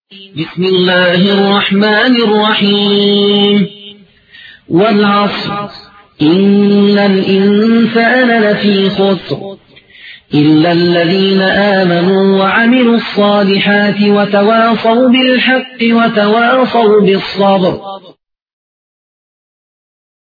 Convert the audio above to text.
بسم الله الرحمن الرحيم والعصر إن الإنسان لفي خسر إلا الذين آمنوا وعملوا الصالحات وتواصوا بالحق وتواصوا بالصبر